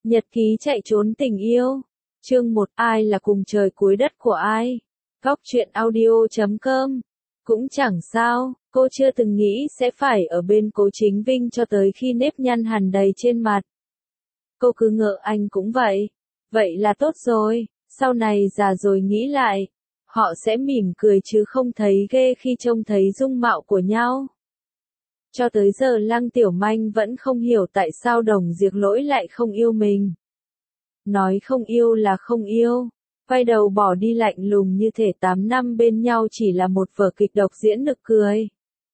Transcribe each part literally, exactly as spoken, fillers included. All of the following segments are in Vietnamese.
Nhật ký chạy trốn tình yêu. Chương một. Ai là cùng trời cuối đất của ai? Góc truyện audio chấm com. Cũng chẳng sao, cô chưa từng nghĩ sẽ phải ở bên Cố Chính Vinh cho tới khi nếp nhăn hằn đầy trên mặt. Cô cứ ngỡ anh cũng vậy. Vậy là tốt rồi, sau này già rồi nghĩ lại, họ sẽ mỉm cười chứ không thấy ghê khi trông thấy dung mạo của nhau. Cho tới giờ Lăng Tiểu Manh vẫn không hiểu tại sao Đồng Diệp Lỗi lại không yêu mình. Nói không yêu là không yêu, quay đầu bỏ đi lạnh lùng như thể tám năm bên nhau chỉ là một vở kịch độc diễn nực cười.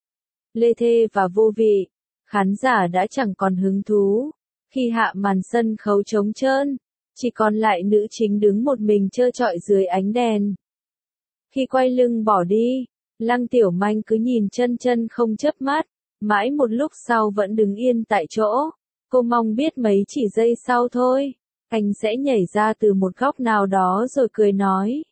Lê thê và vô vị, khán giả đã chẳng còn hứng thú. Khi hạ màn sân khấu trống trơn, chỉ còn lại nữ chính đứng một mình trơ trọi dưới ánh đèn. Khi quay lưng bỏ đi, Lăng Tiểu Manh cứ nhìn chân chân không chớp mắt, mãi một lúc sau vẫn đứng yên tại chỗ. Cô mong biết mấy chỉ giây sau thôi, anh sẽ nhảy ra từ một góc nào đó rồi cười nói.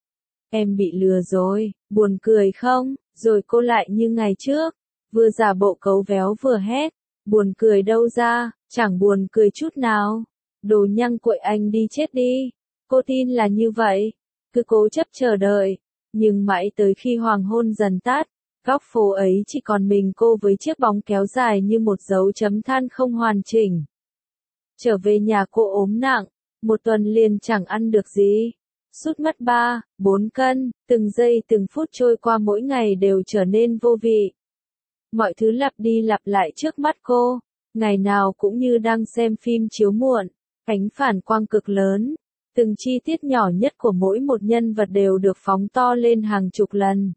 Em bị lừa rồi, buồn cười không? Rồi cô lại như ngày trước, vừa giả bộ cấu véo vừa hét. Buồn cười đâu ra, chẳng buồn cười chút nào. Đồ nhăng cuội, anh đi chết đi. Cô tin là như vậy, cứ cố chấp chờ đợi. Nhưng mãi tới khi hoàng hôn dần tắt, góc phố ấy chỉ còn mình cô với chiếc bóng kéo dài như một dấu chấm than không hoàn chỉnh. Trở về nhà cô ốm nặng, một tuần liền chẳng ăn được gì. Sút mất ba, bốn cân, từng giây từng phút trôi qua mỗi ngày đều trở nên vô vị. Mọi thứ lặp đi lặp lại trước mắt cô, ngày nào cũng như đang xem phim chiếu muộn, ánh phản quang cực lớn. Từng chi tiết nhỏ nhất của mỗi một nhân vật đều được phóng to lên hàng chục lần.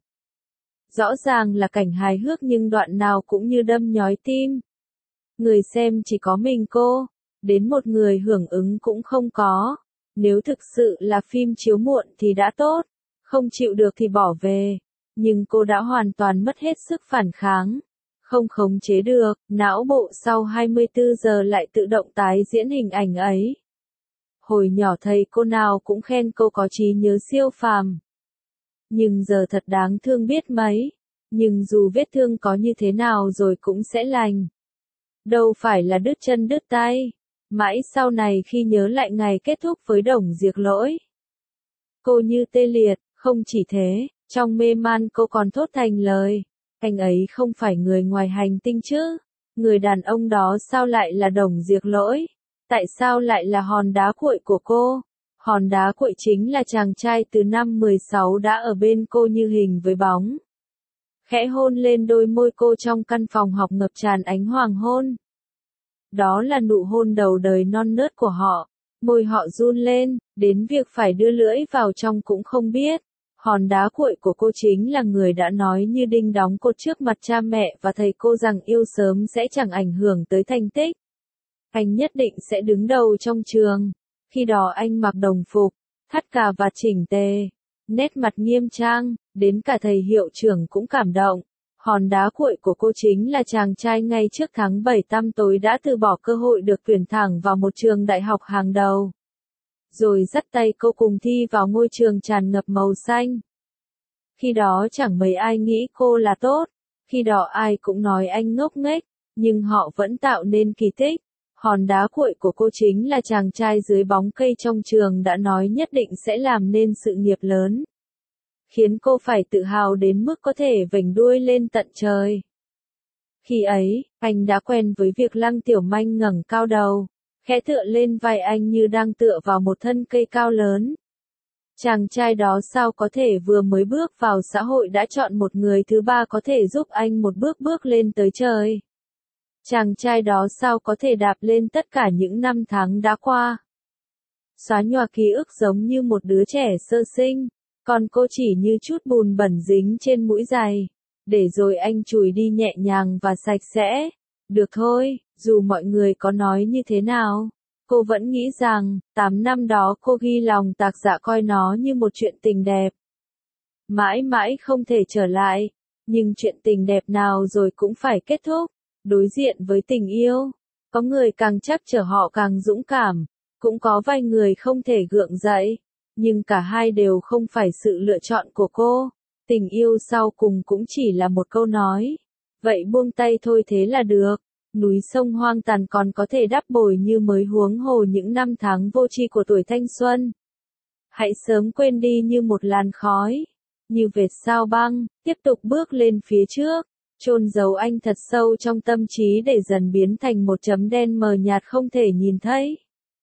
Rõ ràng là cảnh hài hước nhưng đoạn nào cũng như đâm nhói tim. Người xem chỉ có mình cô, đến một người hưởng ứng cũng không có. Nếu thực sự là phim chiếu muộn thì đã tốt, không chịu được thì bỏ về. Nhưng cô đã hoàn toàn mất hết sức phản kháng, không khống chế được, não bộ sau hai mươi tư giờ lại tự động tái diễn hình ảnh ấy. Hồi nhỏ thầy cô nào cũng khen cô có trí nhớ siêu phàm. Nhưng giờ thật đáng thương biết mấy. Nhưng dù vết thương có như thế nào rồi cũng sẽ lành. Đâu phải là đứt chân đứt tay. Mãi sau này khi nhớ lại ngày kết thúc với Đồng Diệp Lỗi, cô như tê liệt. Không chỉ thế, trong mê man cô còn thốt thành lời. Anh ấy không phải người ngoài hành tinh chứ. Người đàn ông đó sao lại là Đồng Diệp Lỗi? Tại sao lại là hòn đá cuội của cô? Hòn đá cuội chính là chàng trai từ năm mười sáu đã ở bên cô như hình với bóng. Khẽ hôn lên đôi môi cô trong căn phòng học ngập tràn ánh hoàng hôn. Đó là nụ hôn đầu đời non nớt của họ. Môi họ run lên, đến việc phải đưa lưỡi vào trong cũng không biết. Hòn đá cuội của cô chính là người đã nói như đinh đóng cột trước mặt cha mẹ và thầy cô rằng yêu sớm sẽ chẳng ảnh hưởng tới thành tích. Anh nhất định sẽ đứng đầu trong trường. Khi đó anh mặc đồng phục, thắt cà vạt chỉnh tề, nét mặt nghiêm trang, đến cả thầy hiệu trưởng cũng cảm động. Hòn đá cuội của cô chính là chàng trai ngay trước tháng bảy tăm tối đã từ bỏ cơ hội được tuyển thẳng vào một trường đại học hàng đầu. Rồi dắt tay cô cùng thi vào ngôi trường tràn ngập màu xanh. Khi đó chẳng mấy ai nghĩ cô là tốt. Khi đó ai cũng nói anh ngốc nghếch, nhưng họ vẫn tạo nên kỳ tích. Hòn đá cuội của cô chính là chàng trai dưới bóng cây trong trường đã nói nhất định sẽ làm nên sự nghiệp lớn. Khiến cô phải tự hào đến mức có thể vểnh đuôi lên tận trời. Khi ấy, anh đã quen với việc Lăng Tiểu Manh ngẩng cao đầu, khẽ tựa lên vai anh như đang tựa vào một thân cây cao lớn. Chàng trai đó sao có thể vừa mới bước vào xã hội đã chọn một người thứ ba có thể giúp anh một bước bước lên tới trời. Chàng trai đó sao có thể đạp lên tất cả những năm tháng đã qua. Xóa nhòa ký ức giống như một đứa trẻ sơ sinh, còn cô chỉ như chút bùn bẩn dính trên mũi giày. Để rồi anh chùi đi nhẹ nhàng và sạch sẽ. Được thôi, dù mọi người có nói như thế nào, cô vẫn nghĩ rằng, tám năm đó cô ghi lòng tạc dạ coi nó như một chuyện tình đẹp. Mãi mãi không thể trở lại, nhưng chuyện tình đẹp nào rồi cũng phải kết thúc. Đối diện với tình yêu, có người càng chắc chở họ càng dũng cảm, cũng có vài người không thể gượng dậy, nhưng cả hai đều không phải sự lựa chọn của cô. Tình yêu sau cùng cũng chỉ là một câu nói. Vậy buông tay thôi thế là được. núi sông hoang tàn còn có thể đắp bồi như mới, huống hồ những năm tháng vô tri của tuổi thanh xuân. Hãy sớm quên đi như một làn khói, như vệt sao băng, tiếp tục bước lên phía trước, chôn giấu anh thật sâu trong tâm trí để dần biến thành một chấm đen mờ nhạt không thể nhìn thấy.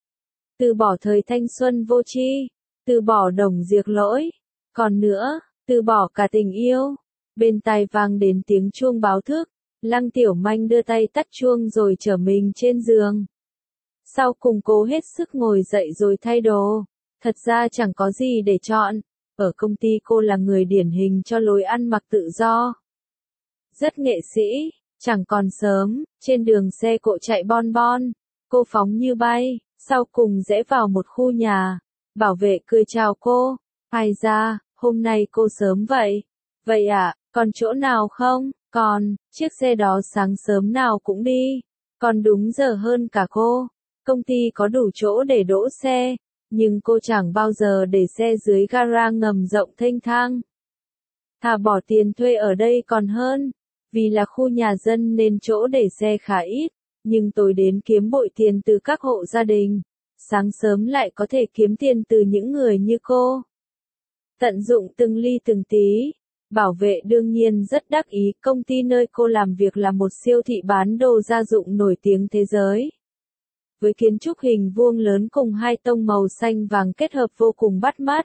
Từ bỏ thời thanh xuân vô tri, từ bỏ đồng diệt lỗi, còn nữa, từ bỏ cả tình yêu. Bên tai vang đến tiếng chuông báo thức, Lăng Tiểu Manh đưa tay tắt chuông rồi trở mình trên giường. Sau cùng cố hết sức ngồi dậy rồi thay đồ, thật ra chẳng có gì để chọn, ở công ty cô là người điển hình cho lối ăn mặc tự do. Rất nghệ sĩ, chẳng còn sớm, trên đường xe cộ chạy bon bon, cô phóng như bay, sau cùng rẽ vào một khu nhà, bảo vệ cười chào cô, ai ra, hôm nay cô sớm vậy, vậy à, còn chỗ nào không, còn, chiếc xe đó sáng sớm nào cũng đi, còn đúng giờ hơn cả cô, công ty có đủ chỗ để đỗ xe, nhưng cô chẳng bao giờ để xe dưới gara ngầm rộng thênh thang. Thà bỏ tiền thuê ở đây còn hơn. Vì là khu nhà dân nên chỗ để xe khá ít, nhưng tối đến kiếm bội tiền từ các hộ gia đình, sáng sớm lại có thể kiếm tiền từ những người như cô. Tận dụng từng ly từng tí, bảo vệ đương nhiên rất đắc ý, công ty nơi cô làm việc là một siêu thị bán đồ gia dụng nổi tiếng thế giới. Với kiến trúc hình vuông lớn cùng hai tông màu xanh vàng kết hợp vô cùng bắt mắt.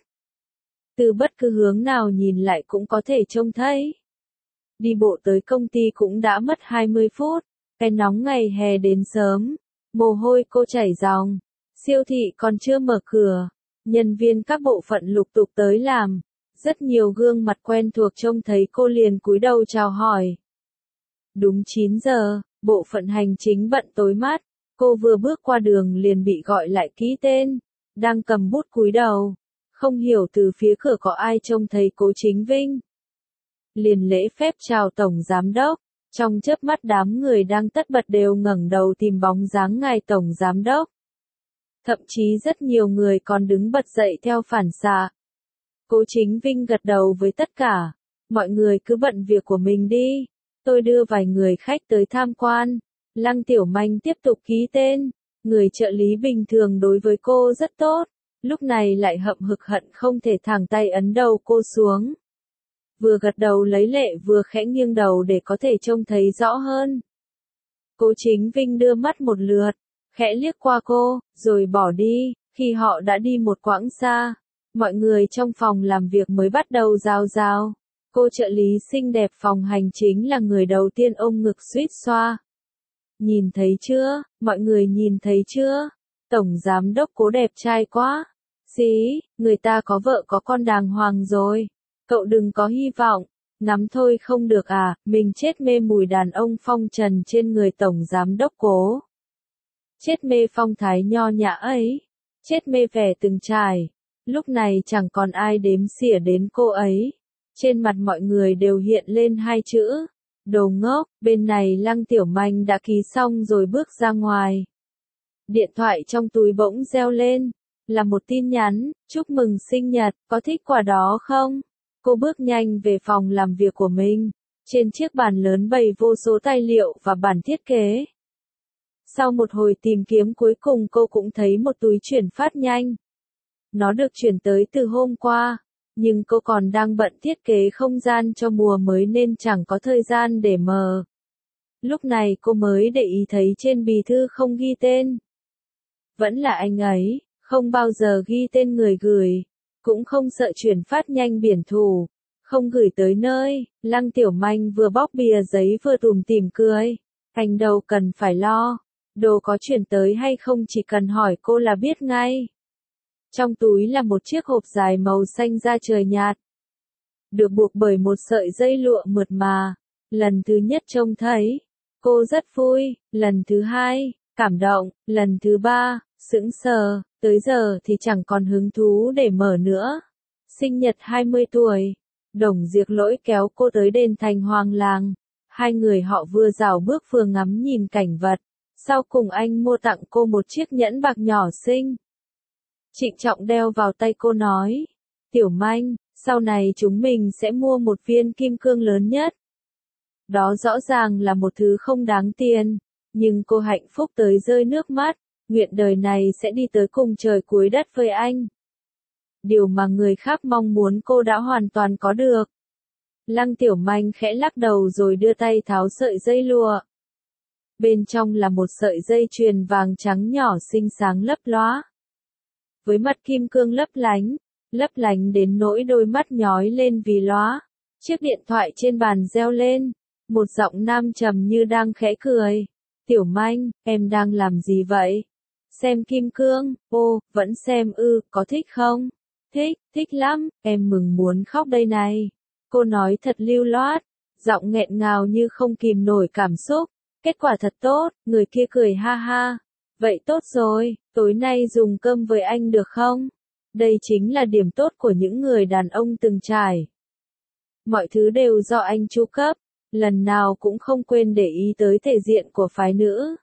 Từ bất cứ hướng nào nhìn lại cũng có thể trông thấy. Đi bộ tới công ty cũng đã mất hai mươi phút, cái nóng ngày hè đến sớm, mồ hôi cô chảy ròng, siêu thị còn chưa mở cửa, nhân viên các bộ phận lục tục tới làm, rất nhiều gương mặt quen thuộc trông thấy cô liền cúi đầu chào hỏi. Đúng chín giờ, bộ phận hành chính bận tối mát, cô vừa bước qua đường liền bị gọi lại ký tên, đang cầm bút cúi đầu, không hiểu từ phía cửa có ai trông thấy Cố Chính Vinh. Liền lễ phép chào tổng giám đốc, trong chớp mắt đám người đang tất bật đều ngẩng đầu tìm bóng dáng ngài tổng giám đốc. Thậm chí rất nhiều người còn đứng bật dậy theo phản xạ. Cố Chính Vinh gật đầu với tất cả, mọi người cứ bận việc của mình đi, tôi đưa vài người khách tới tham quan. Lăng Tiểu Manh tiếp tục ký tên, người trợ lý bình thường đối với cô rất tốt, lúc này lại hậm hực hận không thể thẳng tay ấn đầu cô xuống. Vừa gật đầu lấy lệ vừa khẽ nghiêng đầu để có thể trông thấy rõ hơn. Cố Chính Vinh đưa mắt một lượt, khẽ liếc qua cô, rồi bỏ đi, khi họ đã đi một quãng xa, mọi người trong phòng làm việc mới bắt đầu rào rào. Cô trợ lý xinh đẹp phòng hành chính là người đầu tiên ôm ngực suýt xoa. Nhìn thấy chưa, mọi người nhìn thấy chưa, tổng giám đốc Cố đẹp trai quá. Xí, người ta có vợ có con đàng hoàng rồi. Cậu đừng có hy vọng, ngắm thôi không được à, mình chết mê mùi đàn ông phong trần trên người tổng giám đốc Cố. Chết mê phong thái nho nhã ấy, chết mê vẻ từng trải, lúc này chẳng còn ai đếm xỉa đến cô ấy. Trên mặt mọi người đều hiện lên hai chữ, đồ ngốc, bên này Lăng Tiểu Manh đã ký xong rồi bước ra ngoài. Điện thoại trong túi bỗng reo lên, là một tin nhắn, chúc mừng sinh nhật, có thích quà đó không? Cô bước nhanh về phòng làm việc của mình, trên chiếc bàn lớn bày vô số tài liệu và bản thiết kế. Sau một hồi tìm kiếm cuối cùng cô cũng thấy một túi chuyển phát nhanh. Nó được chuyển tới từ hôm qua, nhưng cô còn đang bận thiết kế không gian cho mùa mới nên chẳng có thời gian để mở. Lúc này cô mới để ý thấy trên bì thư không ghi tên. Vẫn là anh ấy, không bao giờ ghi tên người gửi, cũng không sợ chuyển phát nhanh biển thủ, không gửi tới nơi. Lăng Tiểu Manh vừa bóc bìa giấy vừa tủm tỉm cười. Anh đâu cần phải lo, đồ có chuyển tới hay không chỉ cần hỏi cô là biết ngay. Trong túi là một chiếc hộp dài màu xanh da trời nhạt, được buộc bởi một sợi dây lụa mượt mà. Lần thứ nhất trông thấy, cô rất vui, lần thứ hai, cảm động, lần thứ ba, sững sờ, tới giờ thì chẳng còn hứng thú để mở nữa. Sinh nhật hai mươi tuổi, Đồng Diệp Lỗi kéo cô tới đền Thành Hoàng Làng. Hai người họ vừa rảo bước vừa ngắm nhìn cảnh vật. Sau cùng anh mua tặng cô một chiếc nhẫn bạc nhỏ xinh. Trịnh trọng đeo vào tay cô nói, Tiểu Manh, sau này chúng mình sẽ mua một viên kim cương lớn nhất. Đó rõ ràng là một thứ không đáng tiền, nhưng cô hạnh phúc tới rơi nước mắt, nguyện đời này sẽ đi tới cùng trời cuối đất với anh. Điều mà người khác mong muốn cô đã hoàn toàn có được. Lăng Tiểu Manh khẽ lắc đầu rồi đưa tay tháo sợi dây lụa. Bên trong là một sợi dây chuyền vàng trắng nhỏ xinh sáng lấp lóa. Với mặt kim cương lấp lánh, lấp lánh đến nỗi đôi mắt nhói lên vì lóa. Chiếc điện thoại trên bàn reo lên, một giọng nam trầm như đang khẽ cười. Tiểu Manh, em đang làm gì vậy? Xem kim cương, ô, vẫn xem ư, có thích không? Thích, thích lắm, em mừng muốn khóc đây này. Cô nói thật lưu loát, giọng nghẹn ngào như không kìm nổi cảm xúc. Kết quả thật tốt, người kia cười ha ha. Vậy tốt rồi, tối nay dùng cơm với anh được không? Đây chính là điểm tốt của những người đàn ông từng trải. Mọi thứ đều do anh chu cấp, lần nào cũng không quên để ý tới thể diện của phái nữ.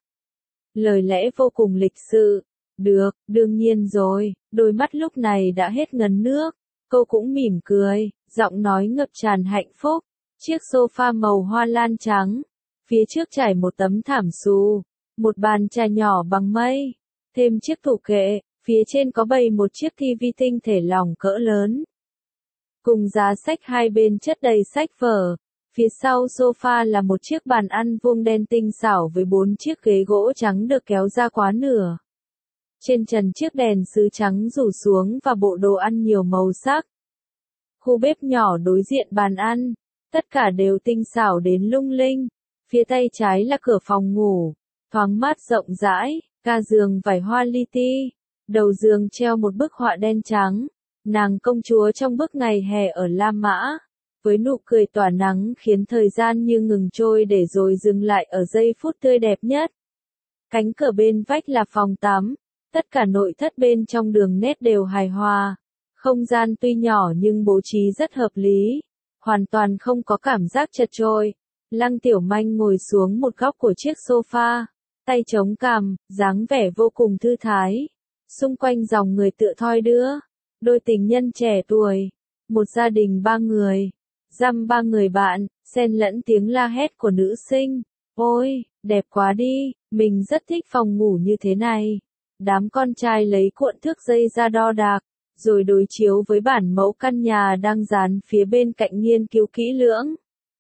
Lời lẽ vô cùng lịch sự. Được, đương nhiên rồi, đôi mắt lúc này đã hết ngấn nước. Cô cũng mỉm cười, giọng nói ngập tràn hạnh phúc. Chiếc sofa màu hoa lan trắng, phía trước trải một tấm thảm xù, một bàn trà nhỏ bằng mây, thêm chiếc tủ kệ, phía trên có bày một chiếc tivi tinh thể lỏng cỡ lớn. Cùng giá sách hai bên chất đầy sách vở, phía sau sofa là một chiếc bàn ăn vuông đen tinh xảo với bốn chiếc ghế gỗ trắng được kéo ra quá nửa. Trên trần chiếc đèn sứ trắng rủ xuống và bộ đồ ăn nhiều màu sắc. Khu bếp nhỏ đối diện bàn ăn, tất cả đều tinh xảo đến lung linh. Phía tay trái là cửa phòng ngủ, thoáng mát rộng rãi, ga giường vải hoa li ti. Đầu giường treo một bức họa đen trắng, nàng công chúa trong bức ngày hè ở La Mã, với nụ cười tỏa nắng khiến thời gian như ngừng trôi để rồi dừng lại ở giây phút tươi đẹp nhất. Cánh cửa bên vách là phòng tắm, tất cả nội thất bên trong đường nét đều hài hòa. Không gian tuy nhỏ nhưng bố trí rất hợp lý, hoàn toàn không có cảm giác chật chội. Lăng Tiểu Manh ngồi xuống một góc của chiếc sofa, tay chống cằm, dáng vẻ vô cùng thư thái. Xung quanh dòng người tựa thoi đưa, đôi tình nhân trẻ tuổi, một gia đình ba người, dăm ba người bạn, xen lẫn tiếng la hét của nữ sinh. Ôi, đẹp quá đi, mình rất thích phòng ngủ như thế này. Đám con trai lấy cuộn thước dây ra đo đạc, rồi đối chiếu với bản mẫu căn nhà đang dán phía bên cạnh nghiên cứu kỹ lưỡng.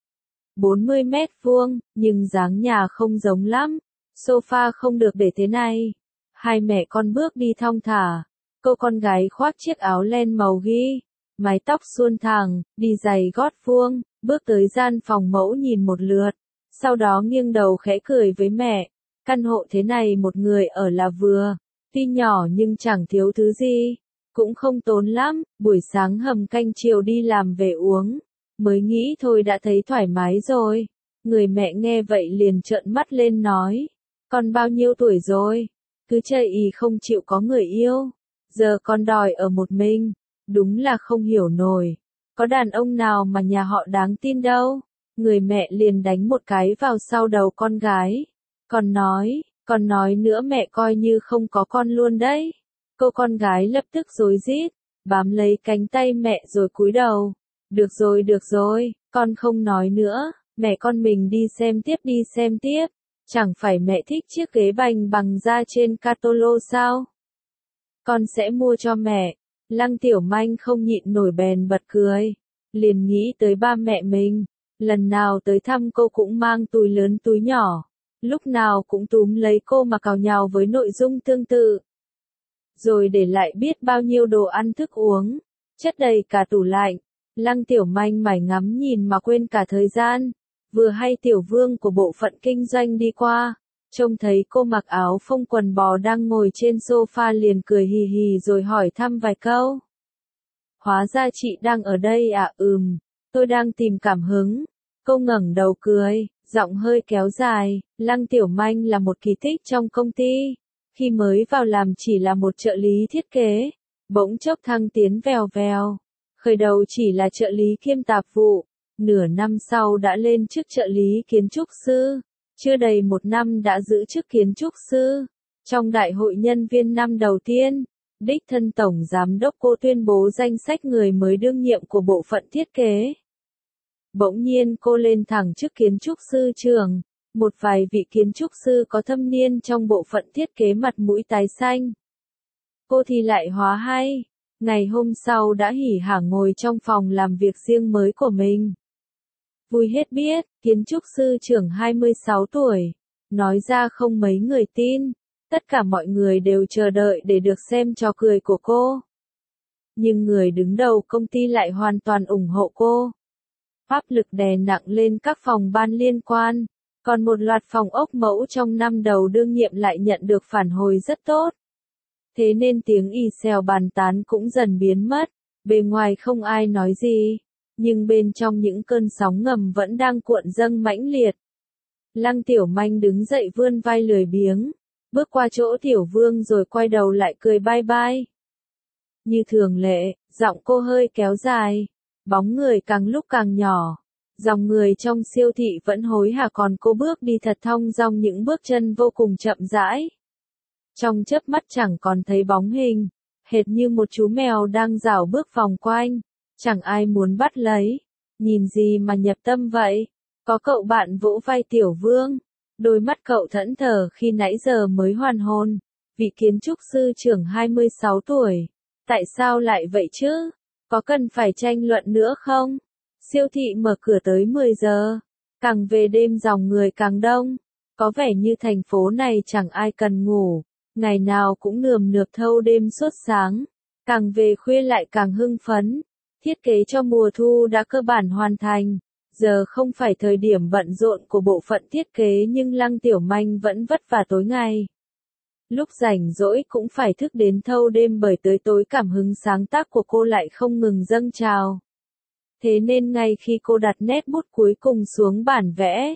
bốn mươi mét vuông, nhưng dáng nhà không giống lắm. Sofa không được để thế này. Hai mẹ con bước đi thong thả. Cô con gái khoác chiếc áo len màu ghi, mái tóc suôn thẳng, đi giày gót vuông, bước tới gian phòng mẫu nhìn một lượt. Sau đó nghiêng đầu khẽ cười với mẹ. Căn hộ thế này một người ở là vừa. Tuy nhỏ nhưng chẳng thiếu thứ gì. Cũng không tốn lắm, buổi sáng hầm canh chiều đi làm về uống. Mới nghĩ thôi đã thấy thoải mái rồi. Người mẹ nghe vậy liền trợn mắt lên nói. Con bao nhiêu tuổi rồi? Cứ chây ì không chịu có người yêu. Giờ con đòi ở một mình. Đúng là không hiểu nổi. Có đàn ông nào mà nhà họ đáng tin đâu. Người mẹ liền đánh một cái vào sau đầu con gái. Còn nói, còn nói nữa mẹ coi như không có con luôn đấy. Cô con gái lập tức rối rít, bám lấy cánh tay mẹ rồi cúi đầu. Được rồi được rồi, con không nói nữa, mẹ con mình đi xem tiếp đi xem tiếp. Chẳng phải mẹ thích chiếc ghế bành bằng da trên catalog sao? Con sẽ mua cho mẹ. Lăng Tiểu Manh không nhịn nổi bèn bật cười. Liền nghĩ tới ba mẹ mình. Lần nào tới thăm cô cũng mang túi lớn túi nhỏ. Lúc nào cũng túm lấy cô mà cào nhào với nội dung tương tự. Rồi để lại biết bao nhiêu đồ ăn thức uống. Chất đầy cả tủ lạnh. Lăng Tiểu Manh mải ngắm nhìn mà quên cả thời gian. Vừa hay Tiểu Vương của bộ phận kinh doanh đi qua. Trông thấy cô mặc áo phông quần bò đang ngồi trên sofa liền cười hì hì rồi hỏi thăm vài câu. Hóa ra chị đang ở đây à? Ừm, tôi đang tìm cảm hứng. Cô ngẩng đầu cười, giọng hơi kéo dài. Lăng Tiểu Manh là một kỳ tích trong công ty. Khi mới vào làm chỉ là một trợ lý thiết kế, bỗng chốc thăng tiến vèo vèo. Khởi đầu chỉ là trợ lý kiêm tạp vụ, nửa năm sau đã lên chức trợ lý kiến trúc sư, chưa đầy một năm đã giữ chức kiến trúc sư. Trong đại hội nhân viên năm đầu tiên, đích thân tổng giám đốc cô tuyên bố danh sách người mới đương nhiệm của bộ phận thiết kế. Bỗng nhiên cô lên thẳng chức kiến trúc sư trưởng, Một vài vị kiến trúc sư có thâm niên trong bộ phận thiết kế mặt mũi tái xanh. Cô thì lại hóa hay. Ngày hôm sau đã hỉ hả ngồi trong phòng làm việc riêng mới của mình. Vui hết biết, kiến trúc sư trưởng hai mươi sáu tuổi. Nói ra không mấy người tin. Tất cả mọi người đều chờ đợi để được xem trò cười của cô. Nhưng người đứng đầu công ty lại hoàn toàn ủng hộ cô. Áp lực đè nặng lên các phòng ban liên quan. Còn một loạt phòng ốc mẫu trong năm đầu đương nhiệm lại nhận được phản hồi rất tốt. Thế nên tiếng ì xèo bàn tán cũng dần biến mất. Bề ngoài không ai nói gì. Nhưng bên trong những cơn sóng ngầm vẫn đang cuộn dâng mãnh liệt. Lăng Tiểu Manh đứng dậy vươn vai lười biếng. Bước qua chỗ Tiểu Vương rồi quay đầu lại cười bye bye. Như thường lệ, giọng cô hơi kéo dài. Bóng người càng lúc càng nhỏ. Dòng người trong siêu thị vẫn hối hả còn cô bước đi thật thong dong những bước chân vô cùng chậm rãi. Trong chớp mắt chẳng còn thấy bóng hình, hệt như một chú mèo đang rảo bước vòng quanh, chẳng ai muốn bắt lấy. Nhìn gì mà nhập tâm vậy? Có cậu bạn vỗ vai Tiểu Vương, đôi mắt cậu thẫn thờ khi nãy giờ mới hoàn hồn. Vị kiến trúc sư trưởng hai mươi sáu tuổi, tại sao lại vậy chứ? Có cần phải tranh luận nữa không? Siêu thị mở cửa tới mười giờ, càng về đêm dòng người càng đông, có vẻ như thành phố này chẳng ai cần ngủ, ngày nào cũng nườm nượp thâu đêm suốt sáng, càng về khuya lại càng hưng phấn. Thiết kế cho mùa thu đã cơ bản hoàn thành, giờ không phải thời điểm bận rộn của bộ phận thiết kế nhưng Lăng Tiểu Manh vẫn vất vả tối ngày. Lúc rảnh rỗi cũng phải thức đến thâu đêm bởi tới tối cảm hứng sáng tác của cô lại không ngừng dâng trào. Thế nên ngay khi cô đặt nét bút cuối cùng xuống bản vẽ,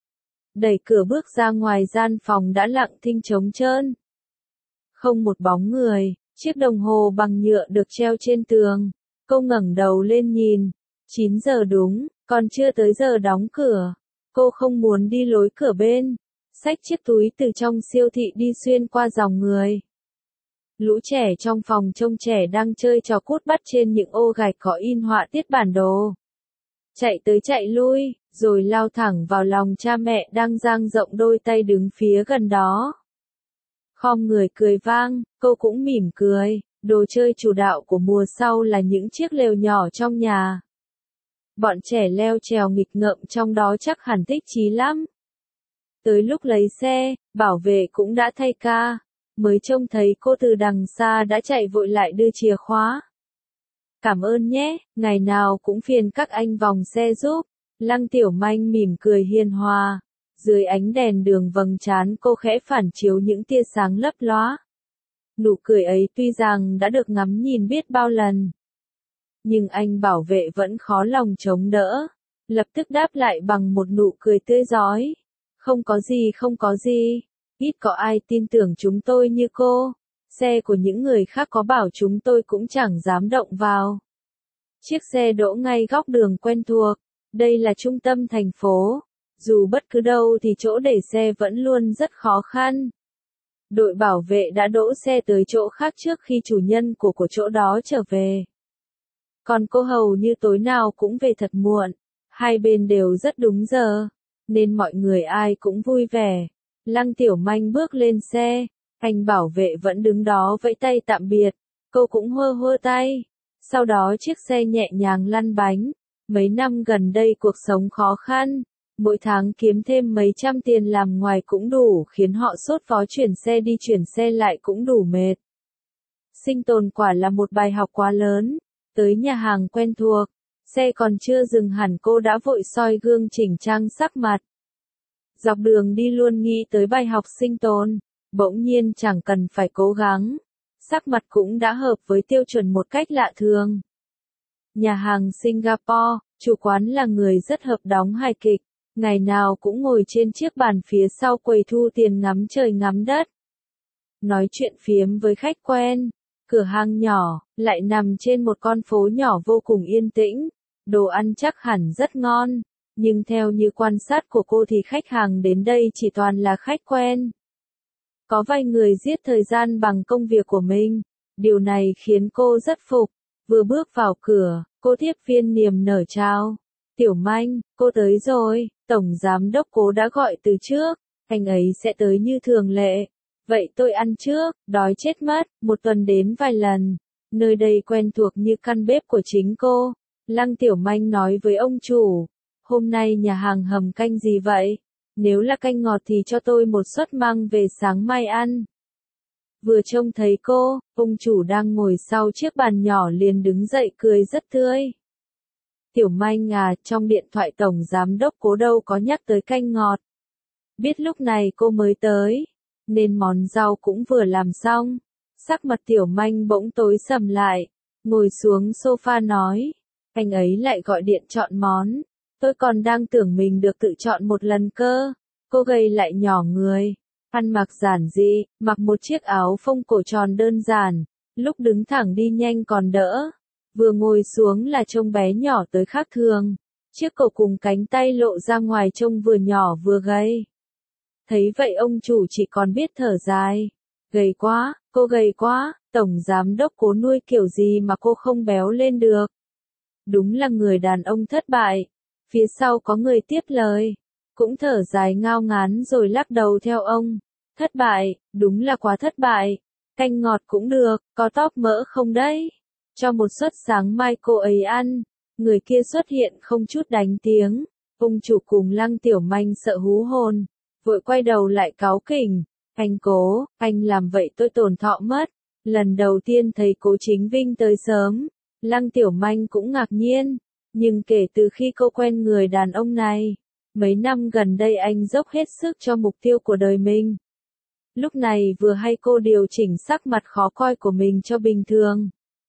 đẩy cửa bước ra ngoài gian phòng đã lặng thinh trống trơn. Không một bóng người, chiếc đồng hồ bằng nhựa được treo trên tường. Cô ngẩng đầu lên nhìn, chín giờ đúng, còn chưa tới giờ đóng cửa. Cô không muốn đi lối cửa bên, xách chiếc túi từ trong siêu thị đi xuyên qua dòng người. Lũ trẻ trong phòng trông trẻ đang chơi trò cút bắt trên những ô gạch có in họa tiết bản đồ. Chạy tới chạy lui, rồi lao thẳng vào lòng cha mẹ đang dang rộng đôi tay đứng phía gần đó. Khom người cười vang, cô cũng mỉm cười. Đồ chơi chủ đạo của mùa sau là những chiếc lều nhỏ trong nhà. Bọn trẻ leo trèo nghịch ngợm trong đó chắc hẳn thích chí lắm. Tới lúc lấy xe, bảo vệ cũng đã thay ca. Mới trông thấy cô từ đằng xa đã chạy vội lại đưa chìa khóa. Cảm ơn nhé, ngày nào cũng phiền các anh vòng xe giúp. Lăng Tiểu Manh mỉm cười hiền hòa. Dưới ánh đèn đường vầng trán cô khẽ phản chiếu những tia sáng lấp lóa. Nụ cười ấy tuy rằng đã được ngắm nhìn biết bao lần. Nhưng anh bảo vệ vẫn khó lòng chống đỡ. Lập tức đáp lại bằng một nụ cười tươi rói. Không có gì không có gì. Ít có ai tin tưởng chúng tôi như cô. Xe của những người khác có bảo chúng tôi cũng chẳng dám động vào. Chiếc xe đỗ ngay góc đường quen thuộc. Đây là trung tâm thành phố. Dù bất cứ đâu thì chỗ để xe vẫn luôn rất khó khăn. Đội bảo vệ đã đỗ xe tới chỗ khác trước khi chủ nhân của của chỗ đó trở về. Còn cô hầu như tối nào cũng về thật muộn. Hai bên đều rất đúng giờ. Nên mọi người ai cũng vui vẻ. Lăng Tiểu Manh bước lên xe. Anh bảo vệ vẫn đứng đó vẫy tay tạm biệt. Cô cũng hơ hơ tay. Sau đó chiếc xe nhẹ nhàng lăn bánh. Mấy năm gần đây cuộc sống khó khăn. Mỗi tháng kiếm thêm mấy trăm tiền làm ngoài cũng đủ khiến họ sốt vó chuyển xe đi chuyển xe lại cũng đủ mệt. Sinh tồn quả là một bài học quá lớn. Tới nhà hàng quen thuộc, xe còn chưa dừng hẳn cô đã vội soi gương chỉnh trang sắc mặt. Dọc đường đi luôn nghĩ tới bài học sinh tồn, bỗng nhiên chẳng cần phải cố gắng. Sắc mặt cũng đã hợp với tiêu chuẩn một cách lạ thường. Nhà hàng Singapore, chủ quán là người rất hợp đóng hài kịch. Ngày nào cũng ngồi trên chiếc bàn phía sau quầy thu tiền ngắm trời ngắm đất. Nói chuyện phiếm với khách quen. Cửa hàng nhỏ, lại nằm trên một con phố nhỏ vô cùng yên tĩnh. Đồ ăn chắc hẳn rất ngon. Nhưng theo như quan sát của cô thì khách hàng đến đây chỉ toàn là khách quen. Có vài người giết thời gian bằng công việc của mình. Điều này khiến cô rất phục. Vừa bước vào cửa, cô tiếp viên niềm nở chào. Tiểu Manh, cô tới rồi, Tổng giám đốc Cố đã gọi từ trước, anh ấy sẽ tới như thường lệ. Vậy tôi ăn trước, đói chết mất, một tuần đến vài lần. Nơi đây quen thuộc như căn bếp của chính cô. Lăng Tiểu Manh nói với ông chủ, hôm nay nhà hàng hầm canh gì vậy? Nếu là canh ngọt thì cho tôi một suất mang về sáng mai ăn. Vừa trông thấy cô, ông chủ đang ngồi sau chiếc bàn nhỏ liền đứng dậy cười rất tươi. Tiểu Manh à, trong điện thoại tổng giám đốc Cố đâu có nhắc tới canh ngọt. Biết lúc này cô mới tới, nên món rau cũng vừa làm xong. Sắc mặt Tiểu Manh bỗng tối sầm lại, ngồi xuống sofa nói, anh ấy lại gọi điện chọn món. Tôi còn đang tưởng mình được tự chọn một lần cơ. Cô gầy lại nhỏ người, ăn mặc giản dị, mặc một chiếc áo phông cổ tròn đơn giản, lúc đứng thẳng đi nhanh còn đỡ. Vừa ngồi xuống là trông bé nhỏ tới khác thường. Chiếc cổ cùng cánh tay lộ ra ngoài trông vừa nhỏ vừa gầy. Thấy vậy ông chủ chỉ còn biết thở dài. Gầy quá, cô gầy quá, tổng giám đốc Cố nuôi kiểu gì mà cô không béo lên được. Đúng là người đàn ông thất bại. Phía sau có người tiếp lời, cũng thở dài ngao ngán rồi lắc đầu theo ông. Thất bại, đúng là quá thất bại. Canh ngọt cũng được, có tóp mỡ không đấy? Cho một suất sáng mai cô ấy ăn. Người kia xuất hiện không chút đánh tiếng. Ông chủ cùng Lăng Tiểu Manh sợ hú hồn, vội quay đầu lại cáu kỉnh. Anh Cố, anh làm vậy tôi tổn thọ mất. Lần đầu tiên thấy Cố Chính Vinh tới sớm, Lăng Tiểu Manh cũng ngạc nhiên. Nhưng kể từ khi cô quen người đàn ông này, mấy năm gần đây anh dốc hết sức cho mục tiêu của đời mình. Lúc này vừa hay cô điều chỉnh sắc mặt khó coi của mình cho bình thường.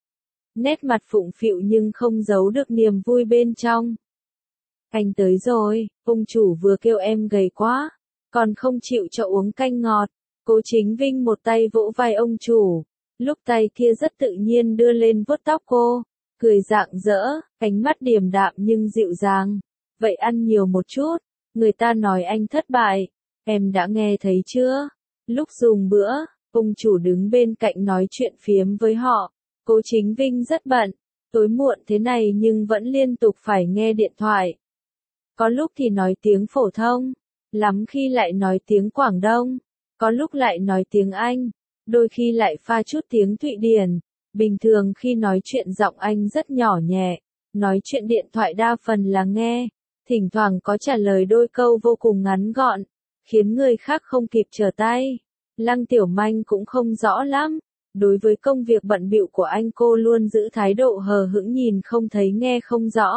Nét mặt phụng phịu nhưng không giấu được niềm vui bên trong. Anh tới rồi, ông chủ vừa kêu em gầy quá, còn không chịu cho uống canh ngọt. Cố Chính Vinh một tay vỗ vai ông chủ, lúc tay kia rất tự nhiên đưa lên vuốt tóc cô, cười rạng rỡ, ánh mắt điềm đạm nhưng dịu dàng. Vậy ăn nhiều một chút, người ta nói anh thất bại, em đã nghe thấy chưa? Lúc dùng bữa, ông chủ đứng bên cạnh nói chuyện phiếm với họ. Cố Chính Vinh rất bận, tối muộn thế này nhưng vẫn liên tục phải nghe điện thoại. Có lúc thì nói tiếng phổ thông, lắm khi lại nói tiếng Quảng Đông, có lúc lại nói tiếng Anh, đôi khi lại pha chút tiếng Thụy Điển. Bình thường khi nói chuyện giọng anh rất nhỏ nhẹ, nói chuyện điện thoại đa phần là nghe, thỉnh thoảng có trả lời đôi câu vô cùng ngắn gọn, khiến người khác không kịp trở tay. Lăng Tiểu Manh cũng không rõ lắm, đối với công việc bận bịu của anh cô luôn giữ thái độ hờ hững nhìn không thấy nghe không rõ.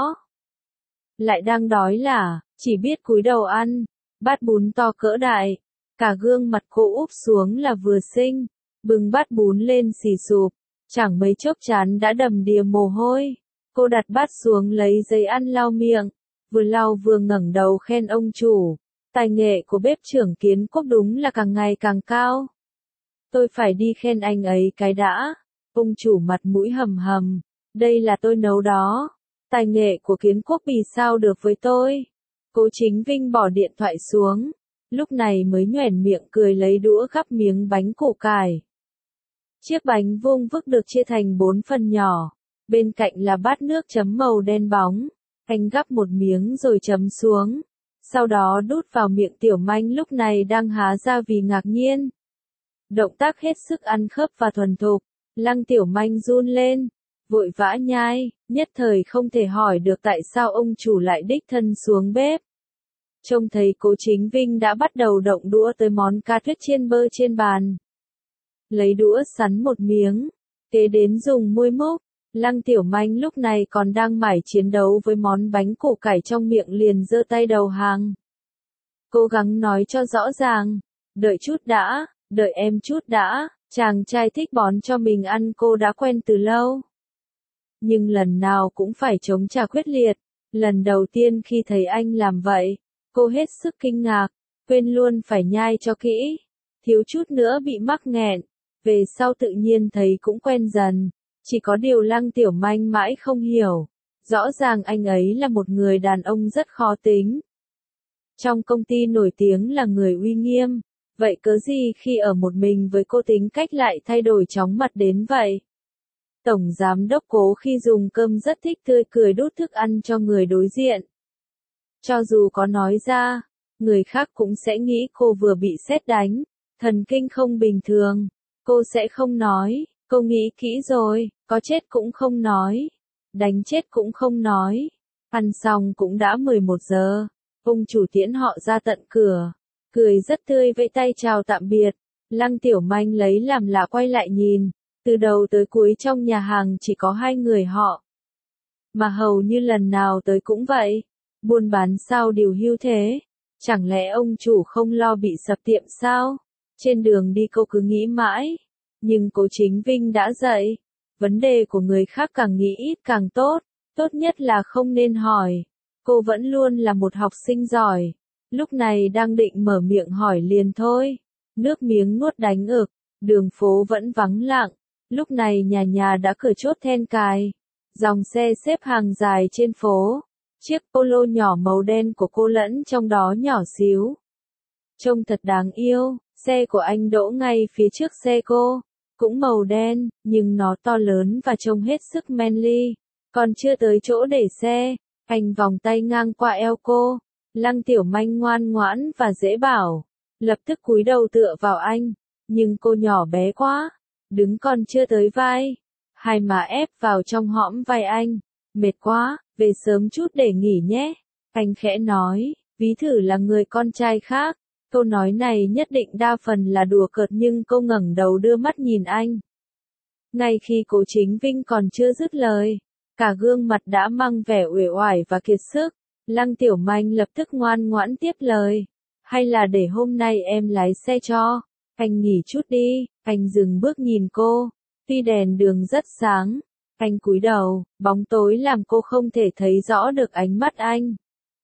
Lại đang đói là, chỉ biết cúi đầu ăn, bát bún to cỡ đại, cả gương mặt cô úp xuống là vừa xinh, bưng bát bún lên xì sụp. Chẳng mấy chốc chán đã đầm đìa mồ hôi. Cô đặt bát xuống lấy giấy ăn lau miệng, vừa lau vừa ngẩng đầu khen ông chủ. Tài nghệ của bếp trưởng Kiến Quốc đúng là càng ngày càng cao. Tôi phải đi khen anh ấy cái đã. Ông chủ mặt mũi hầm hầm. Đây là tôi nấu đó. Tài nghệ của Kiến Quốc bì sao được với tôi. Cố Chính Vinh bỏ điện thoại xuống. Lúc này mới nhoẻn miệng cười lấy đũa gắp miếng bánh củ cải. Chiếc bánh vuông vức được chia thành bốn phần nhỏ, bên cạnh là bát nước chấm màu đen bóng. Anh gắp một miếng rồi chấm xuống, sau đó đút vào miệng Tiểu Manh lúc này đang há ra vì ngạc nhiên. Động tác hết sức ăn khớp và thuần thục, Lăng Tiểu Manh run lên, vội vã nhai, nhất thời không thể hỏi được tại sao ông chủ lại đích thân xuống bếp. Trông thấy Cố Chính Vinh đã bắt đầu động đũa tới món cá tuyết chiên bơ trên bàn. Lấy đũa sắn một miếng, kế đến dùng muôi múc. Lăng Tiểu Manh lúc này còn đang mải chiến đấu với món bánh củ cải trong miệng liền giơ tay đầu hàng. Cố gắng nói cho rõ ràng, đợi chút đã, đợi em chút đã, chàng trai thích bón cho mình ăn cô đã quen từ lâu. Nhưng lần nào cũng phải chống trả quyết liệt, lần đầu tiên khi thấy anh làm vậy, cô hết sức kinh ngạc, quên luôn phải nhai cho kỹ, thiếu chút nữa bị mắc nghẹn. Về sau tự nhiên thấy cũng quen dần, chỉ có điều Lăng Tiểu Manh mãi không hiểu, rõ ràng anh ấy là một người đàn ông rất khó tính. Trong công ty nổi tiếng là người uy nghiêm, vậy cớ gì khi ở một mình với cô tính cách lại thay đổi chóng mặt đến vậy? Tổng giám đốc Cố khi dùng cơm rất thích tươi cười đút thức ăn cho người đối diện. Cho dù có nói ra, người khác cũng sẽ nghĩ cô vừa bị sét đánh, thần kinh không bình thường. Cô sẽ không nói, cô nghĩ kỹ rồi, có chết cũng không nói, đánh chết cũng không nói. Ăn xong cũng đã mười một giờ, ông chủ tiễn họ ra tận cửa, cười rất tươi vẫy tay chào tạm biệt. Lăng Tiểu Manh lấy làm lạ quay lại nhìn, từ đầu tới cuối trong nhà hàng chỉ có hai người họ. Mà hầu như lần nào tới cũng vậy, buôn bán sao điều hưu thế, chẳng lẽ ông chủ không lo bị sập tiệm sao? Trên đường đi cô cứ nghĩ mãi, nhưng Cố Chính Vinh đã dạy, vấn đề của người khác càng nghĩ ít càng tốt, tốt nhất là không nên hỏi. Cô vẫn luôn là một học sinh giỏi, lúc này đang định mở miệng hỏi liền thôi. Nước miếng nuốt đánh ực, đường phố vẫn vắng lặng, lúc này nhà nhà đã cửa chốt then cài, dòng xe xếp hàng dài trên phố, chiếc Polo nhỏ màu đen của cô lẫn trong đó nhỏ xíu. Trông thật đáng yêu, xe của anh đỗ ngay phía trước xe cô, cũng màu đen, nhưng nó to lớn và trông hết sức manly, còn chưa tới chỗ để xe, anh vòng tay ngang qua eo cô, Lăng Tiểu Manh ngoan ngoãn và dễ bảo. Lập tức cúi đầu tựa vào anh, nhưng cô nhỏ bé quá, đứng còn chưa tới vai, hai má ép vào trong hõm vai anh, mệt quá, về sớm chút để nghỉ nhé, anh khẽ nói, ví thử là người con trai khác, câu nói này nhất định đa phần là đùa cợt nhưng cô ngẩng đầu đưa mắt nhìn anh. Ngay khi Cố Chính Vinh còn chưa dứt lời, cả gương mặt đã mang vẻ uể oải và kiệt sức, Lăng Tiểu Manh lập tức ngoan ngoãn tiếp lời. Hay là để hôm nay em lái xe cho, anh nghỉ chút đi, anh dừng bước nhìn cô, tuy đèn đường rất sáng, anh cúi đầu, bóng tối làm cô không thể thấy rõ được ánh mắt anh.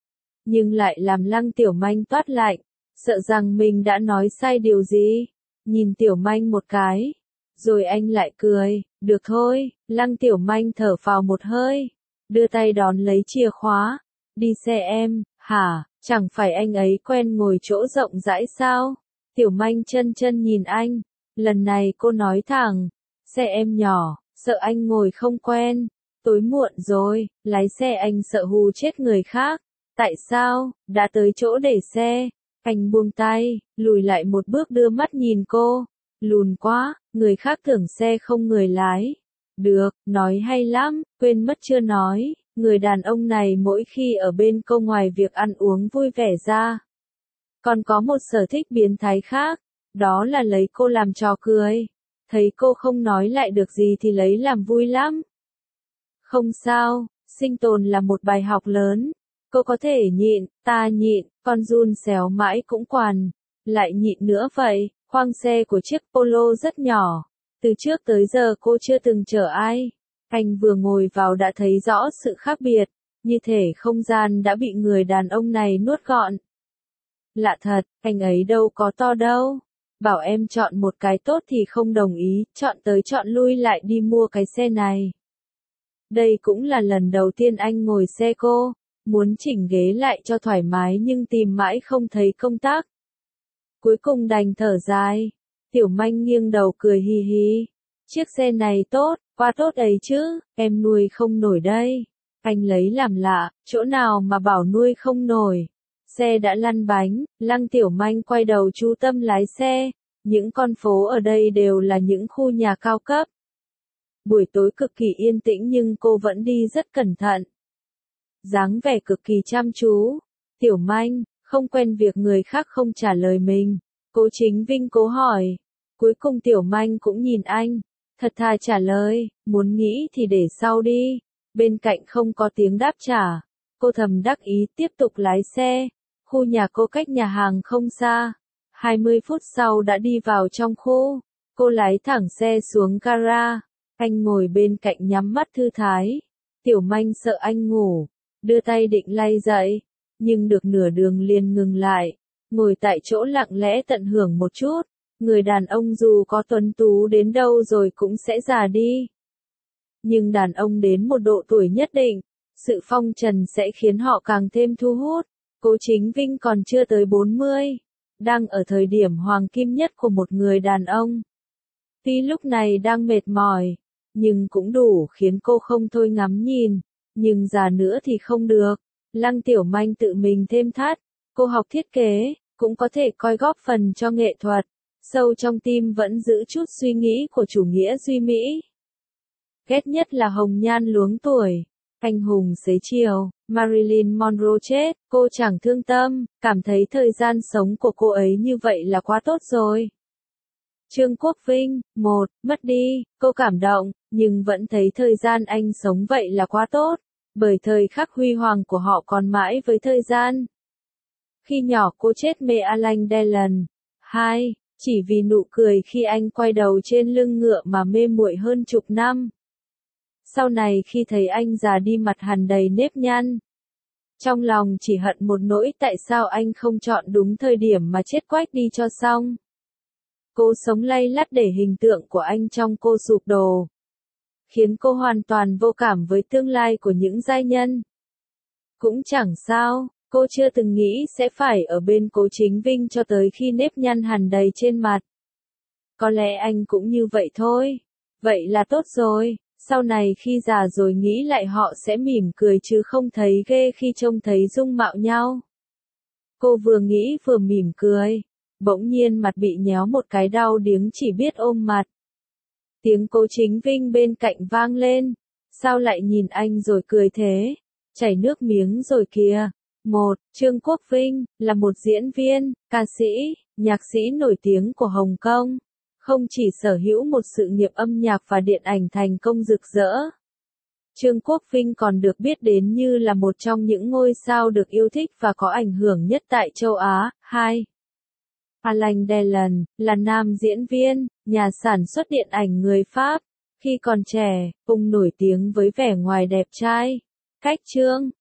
Nhưng lại làm Lăng Tiểu Manh toát lạnh, sợ rằng mình đã nói sai điều gì, nhìn Tiểu Manh một cái, rồi anh lại cười, được thôi, Lăng Tiểu Manh thở phào một hơi, đưa tay đón lấy chìa khóa, đi xe em, hả? Chẳng phải anh ấy quen ngồi chỗ rộng rãi sao? Tiểu Manh chân chân nhìn anh, lần này cô nói thẳng, xe em nhỏ, sợ anh ngồi không quen, tối muộn rồi, lái xe anh sợ hù chết người khác. Tại sao? Đã tới chỗ để xe, anh buông tay, lùi lại một bước đưa mắt nhìn cô, lùn quá, người khác tưởng xe không người lái. Được, nói hay lắm, quên mất chưa nói. Người đàn ông này mỗi khi ở bên cô ngoài việc ăn uống vui vẻ ra, còn có một sở thích biến thái khác, đó là lấy cô làm trò cười. Thấy cô không nói lại được gì thì lấy làm vui lắm. Không sao, sinh tồn là một bài học lớn. Cô có thể nhịn, ta nhịn, con giun xéo mãi cũng quằn. Lại nhịn nữa vậy, khoang xe của chiếc Polo rất nhỏ. Từ trước tới giờ cô chưa từng chở ai. Anh vừa ngồi vào đã thấy rõ sự khác biệt, như thể không gian đã bị người đàn ông này nuốt gọn. Lạ thật, anh ấy đâu có to đâu. Bảo em chọn một cái tốt thì không đồng ý, chọn tới chọn lui lại đi mua cái xe này. Đây cũng là lần đầu tiên anh ngồi xe cô, muốn chỉnh ghế lại cho thoải mái nhưng tìm mãi không thấy công tắc. Cuối cùng đành thở dài, Tiểu Manh nghiêng đầu cười hì hì. Chiếc xe này tốt, quá tốt ấy chứ, em nuôi không nổi đây. Anh lấy làm lạ, chỗ nào mà bảo nuôi không nổi. Xe đã lăn bánh, Lăng Tiểu Manh quay đầu chú tâm lái xe. Những con phố ở đây đều là những khu nhà cao cấp. Buổi tối cực kỳ yên tĩnh nhưng cô vẫn đi rất cẩn thận. Dáng vẻ cực kỳ chăm chú. Tiểu Manh, không quen việc người khác không trả lời mình. Cố Chính Vinh cố hỏi. Cuối cùng Tiểu Manh cũng nhìn anh. Thật thà trả lời, muốn nghĩ thì để sau đi. Bên cạnh không có tiếng đáp trả. Cô thầm đắc ý tiếp tục lái xe. Khu nhà cô cách nhà hàng không xa. hai mươi phút sau đã đi vào trong khu. Cô lái thẳng xe xuống gara. Anh ngồi bên cạnh nhắm mắt thư thái. Tiểu Manh sợ anh ngủ. Đưa tay định lay dậy. Nhưng được nửa đường liền ngừng lại. Ngồi tại chỗ lặng lẽ tận hưởng một chút. Người đàn ông dù có tuấn tú đến đâu rồi cũng sẽ già đi. Nhưng đàn ông đến một độ tuổi nhất định, sự phong trần sẽ khiến họ càng thêm thu hút. Cố Chính Vinh còn chưa tới bốn mươi, đang ở thời điểm hoàng kim nhất của một người đàn ông. Tuy lúc này đang mệt mỏi, nhưng cũng đủ khiến cô không thôi ngắm nhìn, nhưng già nữa thì không được. Lăng Tiểu Manh tự mình thêm thắt, cô học thiết kế, cũng có thể coi góp phần cho nghệ thuật. Sâu trong tim vẫn giữ chút suy nghĩ của chủ nghĩa duy mỹ. Ghét nhất là hồng nhan luống tuổi. Anh hùng xế chiều, Marilyn Monroe chết, cô chẳng thương tâm, cảm thấy thời gian sống của cô ấy như vậy là quá tốt rồi. Trương Quốc Vinh, một, mất đi, cô cảm động, nhưng vẫn thấy thời gian anh sống vậy là quá tốt, bởi thời khắc huy hoàng của họ còn mãi với thời gian. Khi nhỏ cô chết mê Alain Delon. Hai, chỉ vì nụ cười khi anh quay đầu trên lưng ngựa mà mê muội hơn chục năm. Sau này khi thấy anh già đi mặt hằn đầy nếp nhăn, trong lòng chỉ hận một nỗi tại sao anh không chọn đúng thời điểm mà chết quách đi cho xong. Cô sống lay lắt để hình tượng của anh trong cô sụp đổ, khiến cô hoàn toàn vô cảm với tương lai của những giai nhân. Cũng chẳng sao, cô chưa từng nghĩ sẽ phải ở bên Cố Chính Vinh cho tới khi nếp nhăn hằn đầy trên mặt. Có lẽ anh cũng như vậy thôi. Vậy là tốt rồi. Sau này khi già rồi nghĩ lại họ sẽ mỉm cười chứ không thấy ghê khi trông thấy dung mạo nhau. Cô vừa nghĩ vừa mỉm cười. Bỗng nhiên mặt bị nhéo một cái đau điếng chỉ biết ôm mặt. Tiếng Cố Chính Vinh bên cạnh vang lên. Sao lại nhìn anh rồi cười thế? Chảy nước miếng rồi kìa. Một, Trương Quốc Vinh, là một diễn viên, ca sĩ, nhạc sĩ nổi tiếng của Hồng Kông. Không chỉ sở hữu một sự nghiệp âm nhạc và điện ảnh thành công rực rỡ. Trương Quốc Vinh còn được biết đến như là một trong những ngôi sao được yêu thích và có ảnh hưởng nhất tại châu Á. Hai, Alain Delon, là nam diễn viên, nhà sản xuất điện ảnh người Pháp. Khi còn trẻ, ông nổi tiếng với vẻ ngoài đẹp trai, cách trương,